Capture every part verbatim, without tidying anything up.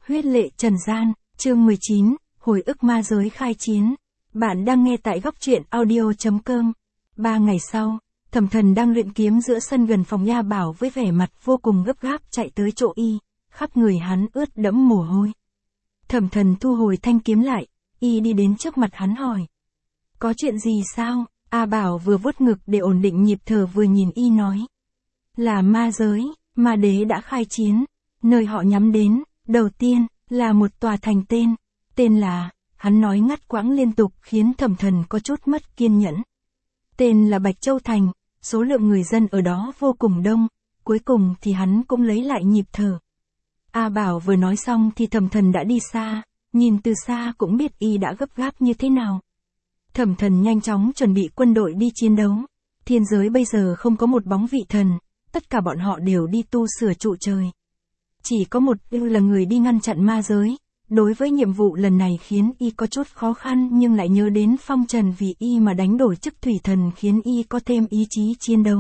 Huyết lệ trần gian, chương mười chín, hồi ức ma giới khai chiến. Bạn đang nghe tại góc truyện audio.com. Ba ngày sau, Thẩm Thần đang luyện kiếm giữa sân gần phòng nha bảo với vẻ mặt vô cùng gấp gáp chạy tới chỗ y, khắp người hắn ướt đẫm mồ hôi. Thẩm Thần thu hồi thanh kiếm lại, y đi đến trước mặt hắn hỏi. Có chuyện gì sao? A Bảo vừa vuốt ngực để ổn định nhịp thở vừa nhìn y nói. Là ma giới, ma đế đã khai chiến, nơi họ nhắm đến, đầu tiên, là một tòa thành tên, tên là, hắn nói ngắt quãng liên tục khiến Thẩm Thần có chút mất kiên nhẫn. Tên là Bạch Châu Thành, số lượng người dân ở đó vô cùng đông, cuối cùng thì hắn cũng lấy lại nhịp thở. A Bảo vừa nói xong thì Thẩm Thần đã đi xa, nhìn từ xa cũng biết y đã gấp gáp như thế nào. Thẩm Thần nhanh chóng chuẩn bị quân đội đi chiến đấu, thiên giới bây giờ không có một bóng vị thần, tất cả bọn họ đều đi tu sửa trụ trời. Chỉ có một ưu là người đi ngăn chặn ma giới, đối với nhiệm vụ lần này khiến y có chút khó khăn nhưng lại nhớ đến Phong Trần vì y mà đánh đổi chức thủy thần khiến y có thêm ý chí chiến đấu.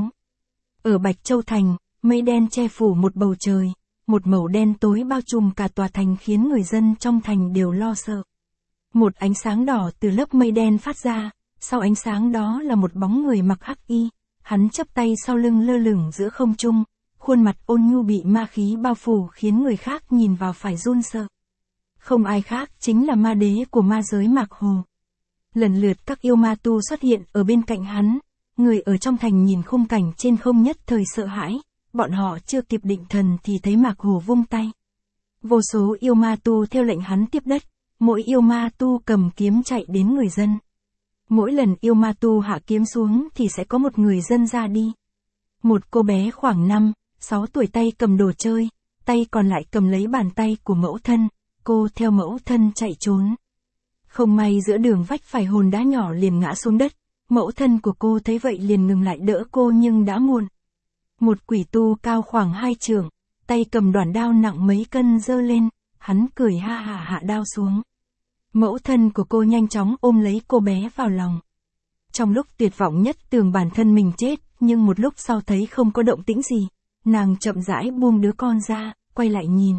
Ở Bạch Châu Thành, mây đen che phủ một bầu trời, một màu đen tối bao trùm cả tòa thành khiến người dân trong thành đều lo sợ. Một ánh sáng đỏ từ lớp mây đen phát ra, sau ánh sáng đó là một bóng người mặc hắc y, hắn chắp tay sau lưng lơ lửng giữa không trung, khuôn mặt ôn nhu bị ma khí bao phủ khiến người khác nhìn vào phải run sợ. Không ai khác chính là ma đế của ma giới Mạc Hồ. Lần lượt các yêu ma tu xuất hiện ở bên cạnh hắn, người ở trong thành nhìn khung cảnh trên không nhất thời sợ hãi, bọn họ chưa kịp định thần thì thấy Mạc Hồ vung tay. Vô số yêu ma tu theo lệnh hắn tiếp đất, mỗi yêu ma tu cầm kiếm chạy đến người dân. Mỗi lần yêu ma tu hạ kiếm xuống thì sẽ có một người dân ra đi. Một cô bé khoảng năm, sáu tuổi tay cầm đồ chơi, tay còn lại cầm lấy bàn tay của mẫu thân, cô theo mẫu thân chạy trốn. Không may giữa đường vách phải hòn đá nhỏ liền ngã xuống đất, mẫu thân của cô thấy vậy liền ngừng lại đỡ cô nhưng đã muộn. Một quỷ tu cao khoảng hai trượng, tay cầm đoản đao nặng mấy cân giơ lên, hắn cười ha hả hạ đao xuống. Mẫu thân của cô nhanh chóng ôm lấy cô bé vào lòng. Trong lúc tuyệt vọng nhất tưởng bản thân mình chết, nhưng một lúc sau thấy không có động tĩnh gì, nàng chậm rãi buông đứa con ra, quay lại nhìn.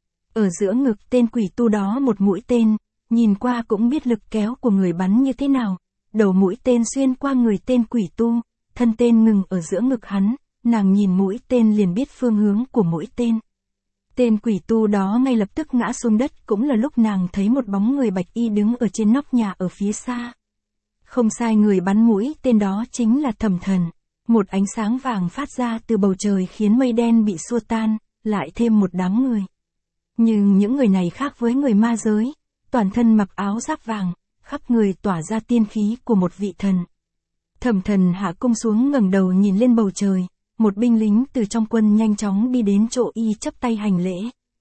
Ở giữa ngực tên quỷ tu đó một mũi tên, nhìn qua cũng biết lực kéo của người bắn như thế nào. Đầu mũi tên xuyên qua người tên quỷ tu, thân tên ngừng ở giữa ngực hắn, nàng nhìn mũi tên liền biết phương hướng của mũi tên. Tên quỷ tu đó ngay lập tức ngã xuống đất, cũng là lúc nàng thấy một bóng người bạch y đứng ở trên nóc nhà ở phía xa. Không sai, người bắn mũi tên đó chính là Thẩm Thần. Một ánh sáng vàng phát ra từ bầu trời khiến mây đen bị xua tan, lại thêm một đám người. Nhưng những người này khác với người ma giới, toàn thân mặc áo giáp vàng, khắp người tỏa ra tiên khí của một vị thần. Thẩm Thần hạ cung xuống ngẩng đầu nhìn lên bầu trời, một binh lính từ trong quân nhanh chóng đi đến chỗ y chắp tay hành lễ.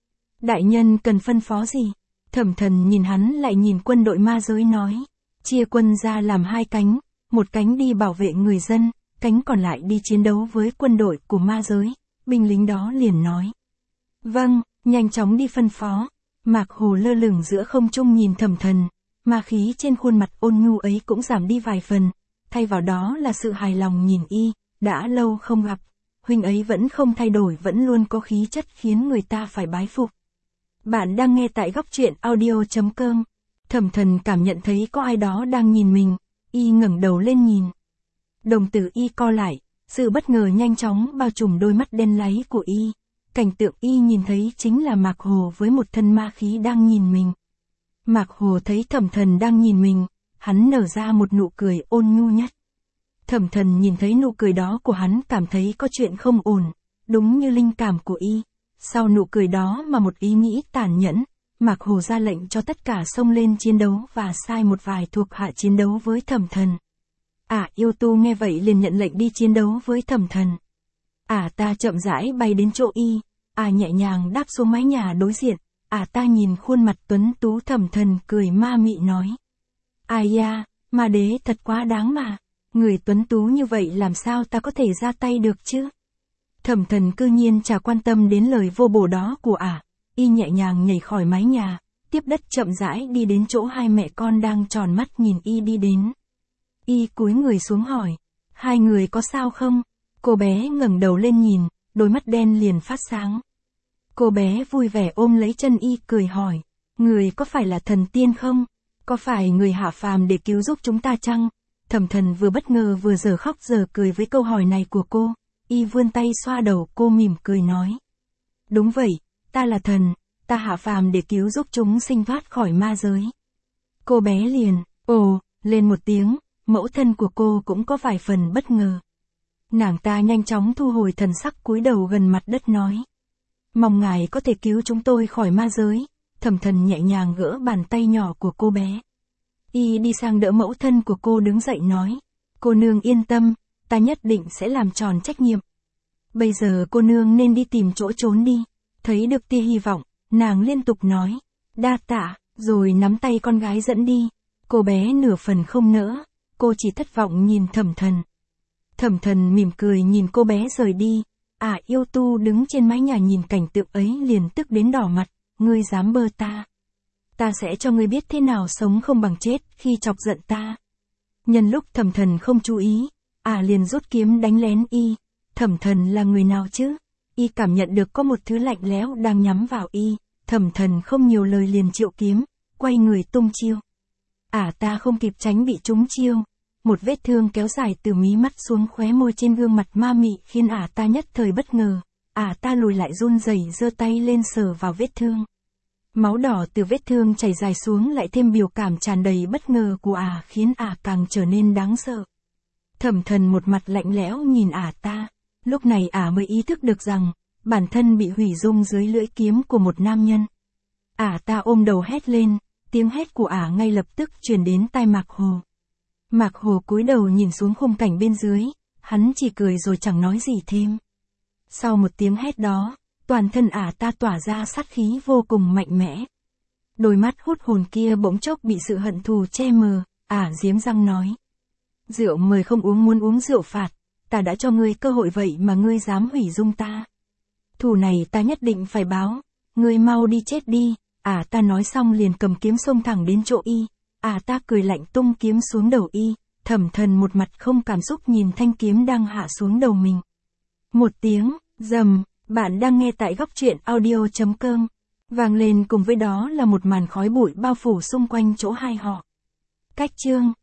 Đại nhân cần phân phó gì? Thẩm Thần nhìn hắn lại nhìn quân đội ma giới nói, chia quân ra làm hai cánh, một cánh đi bảo vệ người dân, cánh còn lại đi chiến đấu với quân đội của ma giới. Binh lính đó liền nói, vâng, nhanh chóng đi phân phó. Mạc Hồ lơ lửng giữa không trung nhìn Thẩm Thần, ma khí trên khuôn mặt ôn nhu ấy cũng giảm đi vài phần, thay vào đó là sự hài lòng nhìn y, đã lâu không gặp, huynh ấy vẫn không thay đổi, vẫn luôn có khí chất khiến người ta phải bái phục. Bạn đang nghe tại góc truyện audio.com. Thẩm Thần cảm nhận thấy có ai đó đang nhìn mình, y ngẩng đầu lên nhìn. Đồng tử y co lại, sự bất ngờ nhanh chóng bao trùm đôi mắt đen láy của y. Cảnh tượng y nhìn thấy chính là Mạc Hồ với một thân ma khí đang nhìn mình. Mạc Hồ thấy Thẩm Thần đang nhìn mình, hắn nở ra một nụ cười ôn nhu nhất. Thẩm Thần nhìn thấy nụ cười đó của hắn cảm thấy có chuyện không ổn, đúng như linh cảm của y. Sau nụ cười đó mà một ý nghĩ tàn nhẫn, Mạc Hồ ra lệnh cho tất cả xông lên chiến đấu và sai một vài thuộc hạ chiến đấu với Thẩm Thần. Ả à, yêu tu nghe vậy liền nhận lệnh đi chiến đấu với Thẩm Thần. Ả à, ta chậm rãi bay đến chỗ y, Ả à, nhẹ nhàng đáp xuống mái nhà đối diện, Ả à, ta nhìn khuôn mặt tuấn tú Thẩm Thần cười ma mị nói. Ai da, ma đế thật quá đáng mà, người tuấn tú như vậy làm sao ta có thể ra tay được chứ? Thẩm Thần cư nhiên chả quan tâm đến lời vô bổ đó của Ả, à, y nhẹ nhàng nhảy khỏi mái nhà, tiếp đất chậm rãi đi đến chỗ hai mẹ con đang tròn mắt nhìn y đi đến. Y cúi người xuống hỏi, hai người có sao không? Cô bé ngẩng đầu lên nhìn, đôi mắt đen liền phát sáng. Cô bé vui vẻ ôm lấy chân y cười hỏi, người có phải là thần tiên không? Có phải người hạ phàm để cứu giúp chúng ta chăng? Thẩm Thần vừa bất ngờ vừa giờ khóc giờ cười với câu hỏi này của cô, y vươn tay xoa đầu cô mỉm cười nói. Đúng vậy, ta là thần, ta hạ phàm để cứu giúp chúng sinh thoát khỏi ma giới. Cô bé liền, ồ, lên một tiếng, mẫu thân của cô cũng có vài phần bất ngờ. Nàng ta nhanh chóng thu hồi thần sắc cúi đầu gần mặt đất nói. Mong ngài có thể cứu chúng tôi khỏi ma giới. Thẩm Thần nhẹ nhàng gỡ bàn tay nhỏ của cô bé. Y đi sang đỡ mẫu thân của cô đứng dậy nói. Cô nương yên tâm, ta nhất định sẽ làm tròn trách nhiệm. Bây giờ cô nương nên đi tìm chỗ trốn đi. Thấy được tia hy vọng, nàng liên tục nói. Đa tạ, rồi nắm tay con gái dẫn đi. Cô bé nửa phần không nỡ, cô chỉ thất vọng nhìn Thẩm Thần. Thẩm Thần mỉm cười nhìn cô bé rời đi. Ả yêu tu đứng trên mái nhà nhìn cảnh tượng ấy liền tức đến đỏ mặt. Ngươi dám bơ ta. Ta sẽ cho ngươi biết thế nào sống không bằng chết khi chọc giận ta. Nhân lúc Thẩm Thần không chú ý, Ả liền rút kiếm đánh lén y. Thẩm Thần là người nào chứ? Y cảm nhận được có một thứ lạnh lẽo đang nhắm vào y. Thẩm Thần không nhiều lời liền triệu kiếm, quay người tung chiêu. Ả ta không kịp tránh bị trúng chiêu. Một vết thương kéo dài từ mí mắt xuống khóe môi trên gương mặt ma mị khiến Ả ta nhất thời bất ngờ. Ả ta lùi lại run rẩy giơ tay lên sờ vào vết thương. Máu đỏ từ vết thương chảy dài xuống lại thêm biểu cảm tràn đầy bất ngờ của Ả khiến Ả càng trở nên đáng sợ. Thẩm Thần một mặt lạnh lẽo nhìn Ả ta. Lúc này Ả mới ý thức được rằng, bản thân bị hủy dung dưới lưỡi kiếm của một nam nhân. Ả ta ôm đầu hét lên, tiếng hét của Ả ngay lập tức truyền đến tai Mạc Hồ. Mạc Hồ cúi đầu nhìn xuống khung cảnh bên dưới, hắn chỉ cười rồi chẳng nói gì thêm. Sau một tiếng hét đó, toàn thân Ả ta tỏa ra sát khí vô cùng mạnh mẽ. Đôi mắt hút hồn kia bỗng chốc bị sự hận thù che mờ, Ả giếm răng nói. Rượu mời không uống muốn uống rượu phạt, ta đã cho ngươi cơ hội vậy mà ngươi dám hủy dung ta. Thù này ta nhất định phải báo, ngươi mau đi chết đi. Ả ta nói xong liền cầm kiếm xông thẳng đến chỗ y. Ả ta cười lạnh tung kiếm xuống đầu y. Thẩm Thần một mặt không cảm xúc nhìn thanh kiếm đang hạ xuống đầu mình. Một tiếng, rầm, bạn đang nghe tại góc truyện audio chấm com. Vang lên cùng với đó là một màn khói bụi bao phủ xung quanh chỗ hai họ. Cách chương